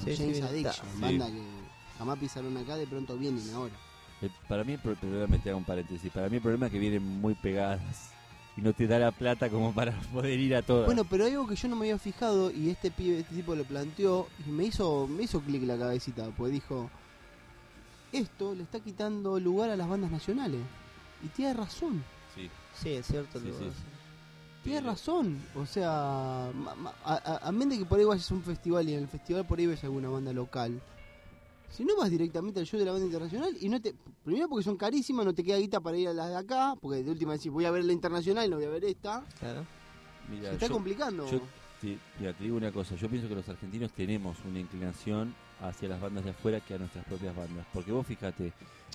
James Addiction, banda que jamás pisaron acá, de pronto vienen ahora. Para mí, probablemente hago un paréntesis, para mí el problema es que vienen muy pegadas y no te da la plata como para poder ir a todas. Bueno, pero hay algo que yo no me había fijado y este tipo lo planteó y me hizo clic la cabecita, pues dijo, esto le está quitando lugar a las bandas nacionales. Y tiene razón. Sí, es cierto. Sí. Tiene razón. O sea, a menos de que por ahí vayas a un festival y en el festival por ahí ves alguna banda local. Si no vas directamente al show de la banda internacional y no te... Primero porque son carísimas, no te queda guita para ir a las de acá, porque de última decís, voy a ver la internacional y no voy a ver esta. Claro. Mira, Se está complicando. Te digo una cosa, yo pienso que los argentinos tenemos una inclinación hacia las bandas de afuera que a nuestras propias bandas. Porque vos fíjate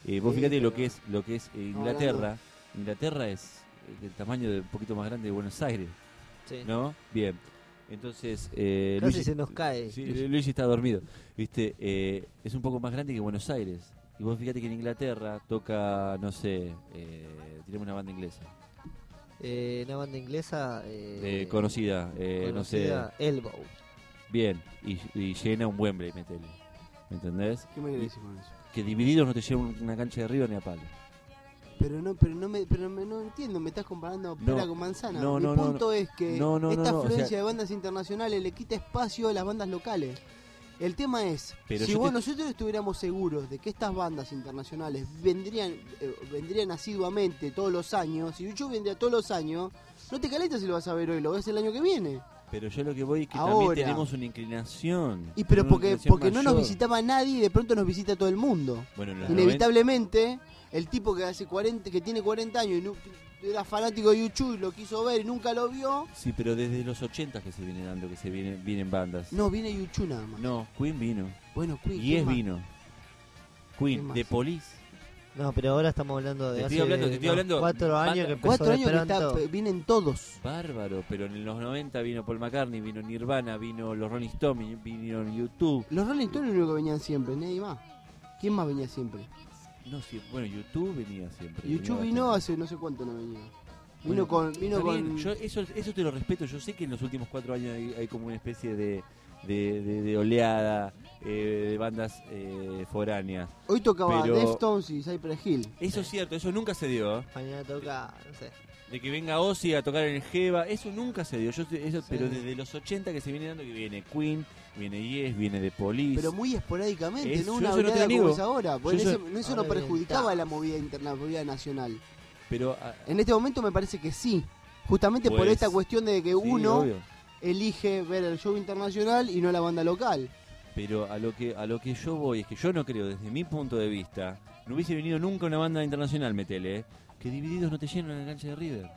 lo que es Inglaterra. No. Inglaterra es del tamaño de un poquito más grande de Buenos Aires. Sí. ¿No? Bien. Entonces, casi Luigi, se nos cae. Sí, Luigi está dormido. ¿Viste? Es un poco más grande que Buenos Aires. Y vos fíjate que en Inglaterra toca, no sé, tenemos una banda inglesa. Una banda inglesa conocida, no sé. Elbow. Bien, y llena un Wembley, metele. ¿Me entendés? ¿Qué me querés decir con eso? Que Divididos no te lleva una cancha de River ni a palo. Pero no entiendo, me estás comparando pera con manzana. Mi punto es que esta afluencia de bandas internacionales le quita espacio a las bandas locales. El tema es, si nosotros estuviéramos seguros de que estas bandas internacionales vendrían asiduamente todos los años, si yo vendría todos los años, no te calientas si lo vas a ver hoy, lo ves el año que viene. Pero yo lo que voy es que ahora también tenemos una inclinación. Y pero porque no nos visitaba nadie y de pronto nos visita todo el mundo. Bueno, inevitablemente, el tipo que tiene 40 años y no, era fanático de YouTube y lo quiso ver y nunca lo vio. Sí, pero desde los 80 que se viene dando, que vienen bandas. No, viene YouTube nada más. No, Queen vino. Bueno, Queen. Yes vino. Queen, The Police. No, pero ahora estamos hablando de te estoy hablando 4 años que empezó 4 años que vienen todos. Bárbaro, pero en los 90 vino Paul McCartney, vino Nirvana, vino los Rolling Stones, vino YouTube. Los Rolling Stones es lo único que venían siempre, nadie más. ¿Quién más venía siempre? No, sí, bueno, YouTube venía siempre. YouTube vino hace no sé cuánto no venía. Vino con... Yo eso te lo respeto, yo sé que en los últimos 4 años hay como una especie de oleada de bandas foráneas. Hoy tocaba Deftones y Cypress Hill. Eso es cierto, eso nunca se dio. Mañana toca, no sé. De que venga Ozzy a tocar en el Jeva, eso nunca se dio. Pero desde los 80 que se viene dando, que viene Queen, viene Yes, viene The Police. Pero muy esporádicamente, no una oleada oleada como es ahora. Eso no ahora perjudicaba la movida interna, la movida nacional. Pero en este momento me parece que sí. Justamente por esta cuestión de que uno elige ver el show internacional y no la banda local. Pero a lo que yo voy es que yo no creo, desde mi punto de vista, no hubiese venido nunca una banda internacional, metele, que Divididos no te llenan en la cancha de River.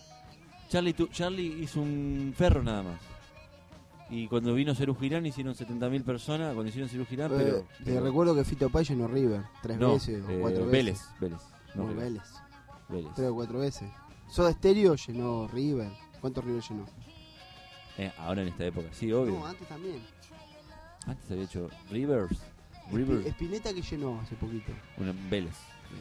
Charlie hizo un ferro nada más. Y cuando vino Serú Girán hicieron 70.000 personas, cuando hicieron Serú Girán, pero... Te recuerdo que Fito Páez llenó River 3 veces o 4 veces. Vélez. Vélez. 3 o 4 veces. Soda Stereo llenó River. ¿Cuántos River llenó? Ahora en esta época, sí, obvio. No, antes también. Antes había hecho Rivers. Spinetta que llenó hace poquito. Una Vélez.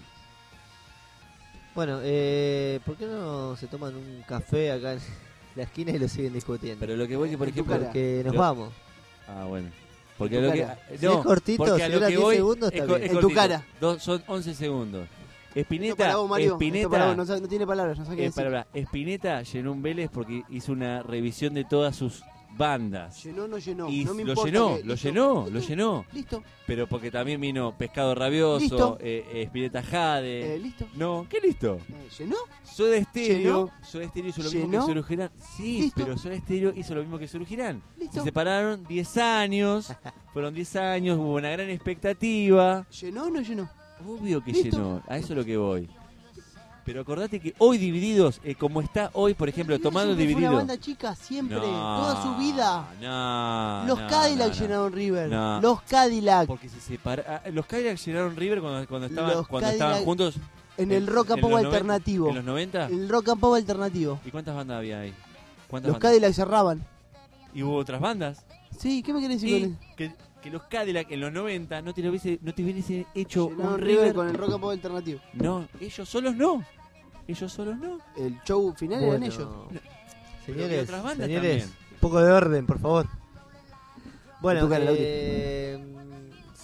Bueno, ¿por qué no se toman un café acá en la esquina y lo siguen discutiendo? Pero lo que voy que, por ejemplo... Porque nos vamos. Ah, bueno. Porque a lo que... Si es cortito, si dura 10 segundos, está bien. En tu cara. Son 11 segundos. Spinetta, no tiene palabras, no sé qué decir. Spinetta llenó un Vélez porque hizo una revisión de todas sus bandas. Llenó, no llenó. Y no me lo importa llenó. Listo. Pero porque también vino Pescado Rabioso, Spinetta Jade. ¿Listo? No, ¿qué listo? ¿Llenó? Soda Stereo hizo lo mismo que Serú Girán. Sí, ¿Listo? pero Soda Stereo hizo lo mismo que Serú Girán. ¿Listo? Se separaron 10 años. Fueron 10 años, hubo una gran expectativa. ¿Llenó o no llenó? Obvio que ¿Listo? llenó, a eso es lo que voy. Pero acordate que hoy Divididos, como está hoy, por ejemplo, tomando Divididos. Fue una banda chica siempre, toda su vida. Los Cadillac llenaron River. No. Los Cadillac. Porque se separaron. Los Cadillac llenaron River cuando estaban juntos. En el rock and pop alternativo. ¿En los 90? El rock and pop alternativo. ¿Y cuántas bandas había ahí? Los Cadillac cerraban. ¿Y hubo otras bandas? Sí, ¿qué me querés decir con eso? Que los Cadillac en los 90 no te hubiese hecho un River con el rock and pop alternativo. No, ellos solos no. El show final eran ellos. Señores, otras bandas también. Un poco de orden, por favor. Bueno,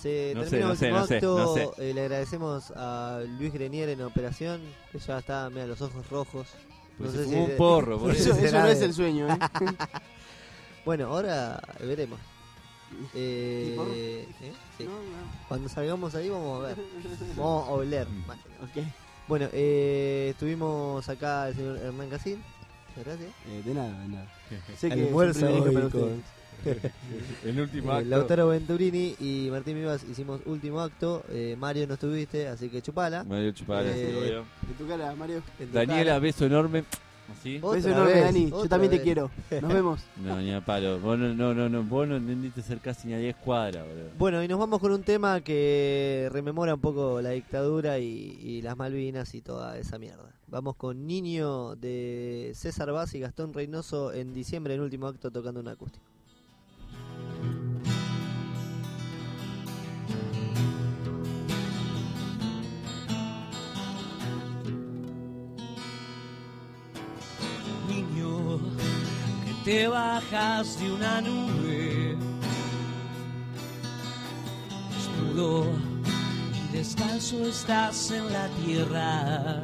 se termina el último acto. Le agradecemos a Luis Grenier en operación, que ya está, mira, los ojos rojos. Pues no sé si un porro, por eso no es el sueño, ¿eh? Bueno, ahora veremos. ¿Sí? No. Cuando salgamos ahí vamos a ver. Vamos a oler. Okay. Bueno, estuvimos acá el señor Hernán Casín. Gracias. De nada. Sé que almuerzo hoy con el último acto. Lautaro Venturini y Martín Vivas hicimos último acto. Mario no estuviste, así que chupala. Mario chupala, sí, de tu cara, Mario. Beso enorme. ¿Sí? Beso enorme, Dani. Yo también te quiero. Nos vemos. No, ni a palo. Vos no entendiste ser casi ni a 10 cuadras, boludo. Bueno, y nos vamos con un tema que rememora un poco la dictadura y las Malvinas y toda esa mierda. Vamos con Niño de César Vaz y Gastón Reynoso en diciembre en último acto tocando un acústico. Niño, que te bajas de una nube, desnudo y descalzo estás en la tierra.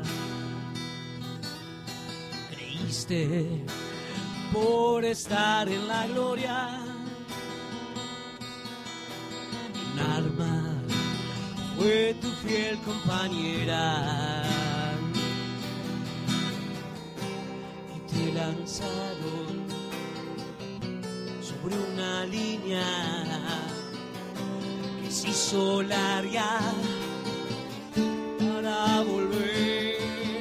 Creíste por estar en la gloria, un arma fue tu fiel compañera. Te lanzaron sobre una línea que se hizo larga para volver.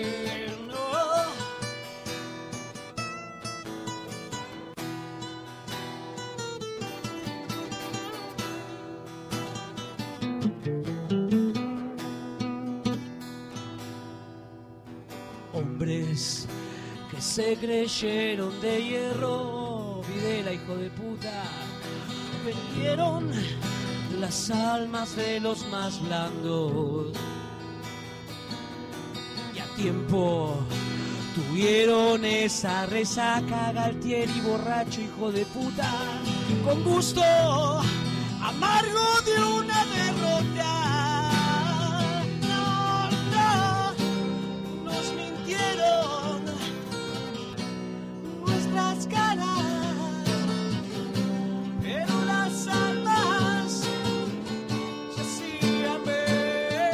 Hombres que se creyeron de hierro, Videla, hijo de puta, vendieron las almas de los más blandos y a tiempo tuvieron esa resaca. Galtieri, borracho, hijo de puta, con gusto amargo de una derrota. Las caras, pero las almas se hacían ver.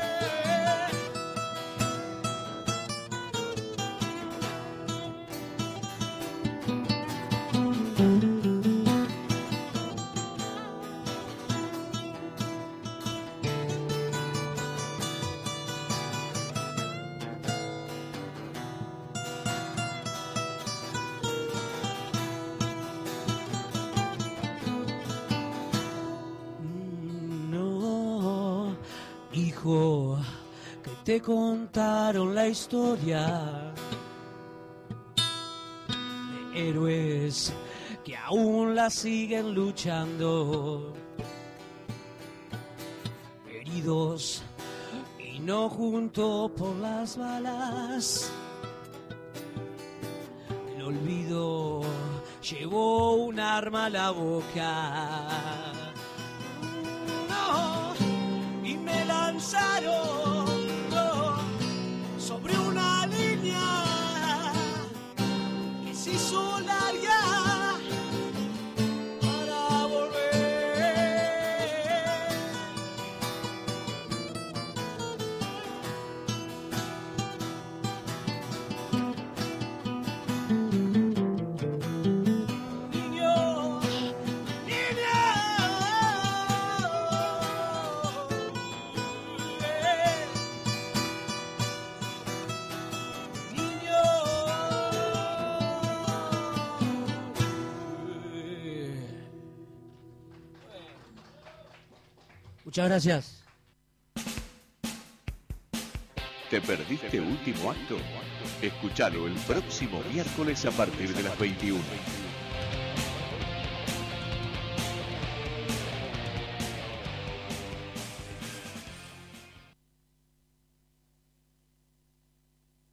Hijo, que te contaron la historia de héroes que aún la siguen luchando, heridos y no junto por las balas. El olvido llevó un arma a la boca. Y me lanzaron sobre una línea que se hizo larga para volver. Niño, muchas gracias. ¿Te perdiste Último Acto? Escuchalo el próximo miércoles a partir de las 21.